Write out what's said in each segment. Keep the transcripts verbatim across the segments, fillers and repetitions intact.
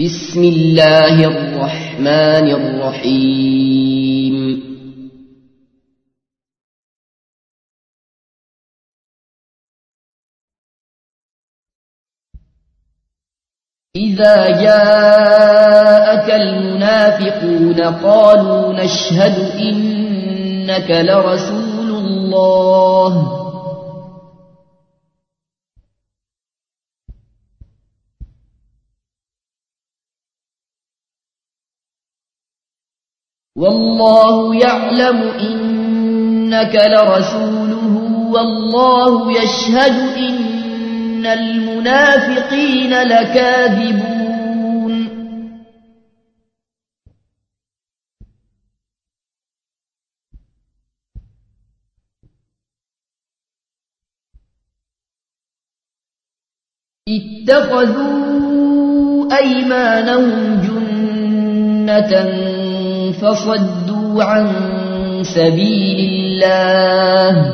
بسم الله الرحمن الرحيم إذا جاءك المنافقون قالوا نشهد إنك لرسول الله والله يعلم إنك لرسوله والله يشهد إن المنافقين لكاذبون اتخذوا أيمانهم جنة فصدوا عن سبيل الله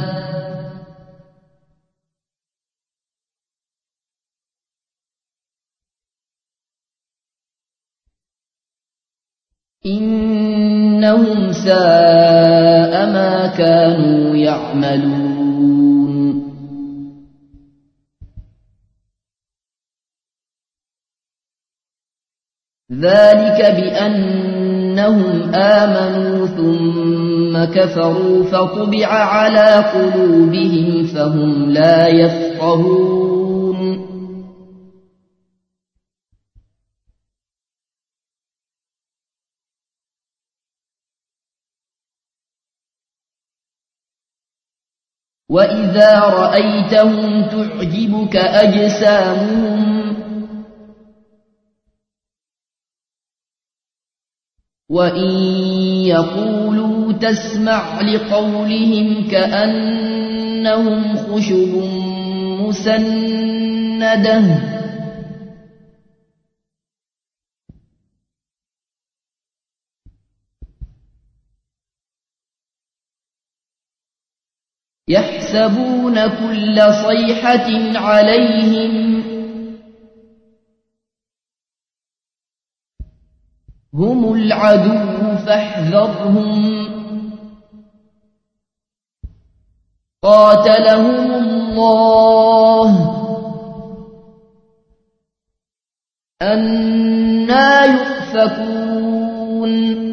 إنهم ساء ما كانوا يعملون ذلك بأنهم آمنوا ثم كفروا فطبع على قلوبهم فهم لا يفقهون وإذا رأيتهم تعجبك أجسامهم وإن يقولوا تسمع لقولهم كأنهم خشب مسندة يحسبون كل صيحة عليهم هم العدو فاحذرهم قاتلهم الله أنى يؤفكون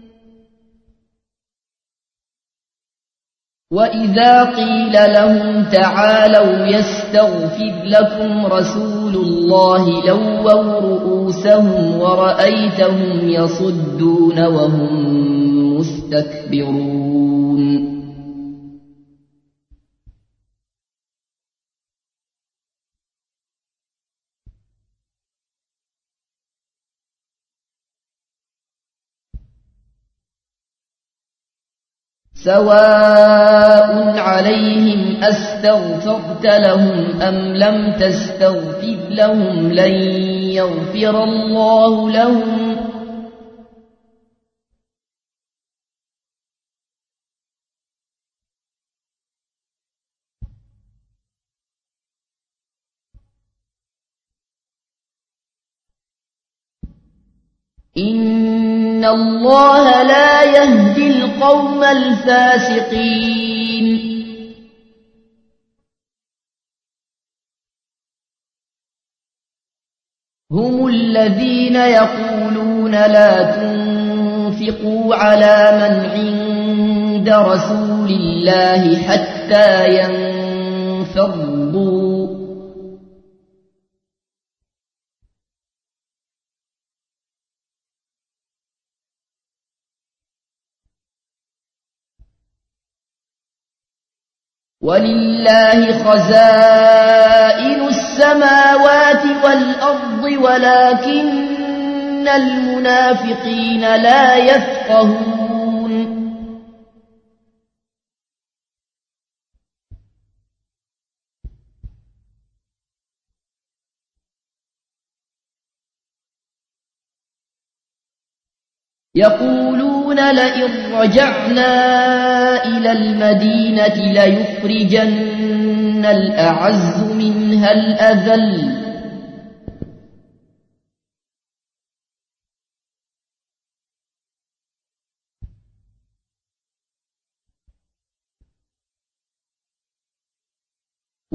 وإذا قيل لهم تعالوا يستغفر لكم رسول الله لووا رؤوسهم ورأيتهم يصدون وهم مستكبرون سواء عليهم أستغفرت لهم أم لم تستغفر لهم لن يغفر الله لهم إن الله لا يهدي القوم الفاسقين هم الذين يقولون لا تنفقوا على من عند رسول الله حتى ينفضوا ولله خزائن السماوات والأرض ولكن المنافقين لا يفقهون يقولون لئن رجعنا إلى المدينة ليخرجن الأعز منها الأذل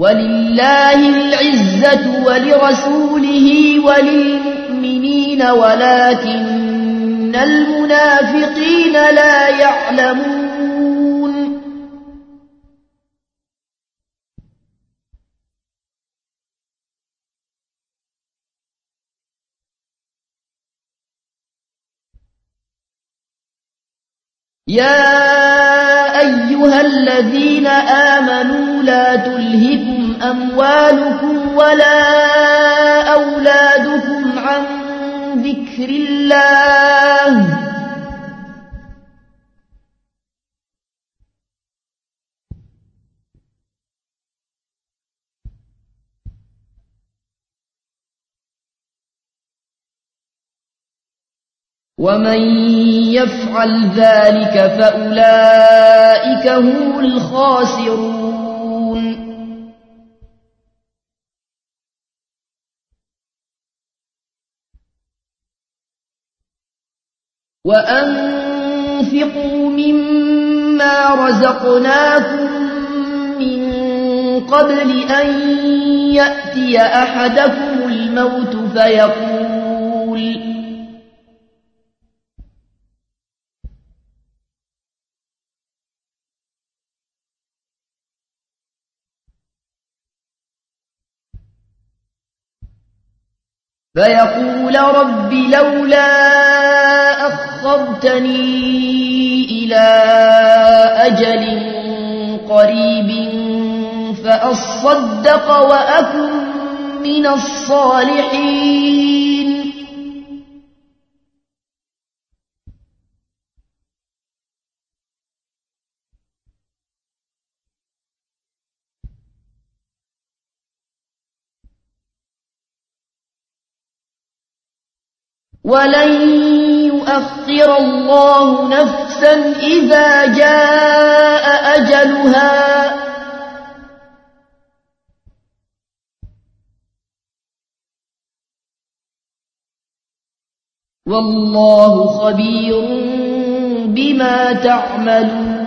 ولله العزة ولرسوله وللمؤمنين ولكن المنافقين لا يعلمون يا أيها الذين آمنوا لا تلهكم أموالكم ولا أولادكم عن ذكر الله ومن يفعل ذلك فأولئك هم الخاسرون وأنفقوا مما رزقناكم من قبل أن يأتي أحدكم الموت فيقول فيقول رب لولا أخرتني إلى أجل قريب فأصدق وأكن من الصالحين ولن يؤخر الله نفسا إذا جاء أجلها والله خبير بما تعملون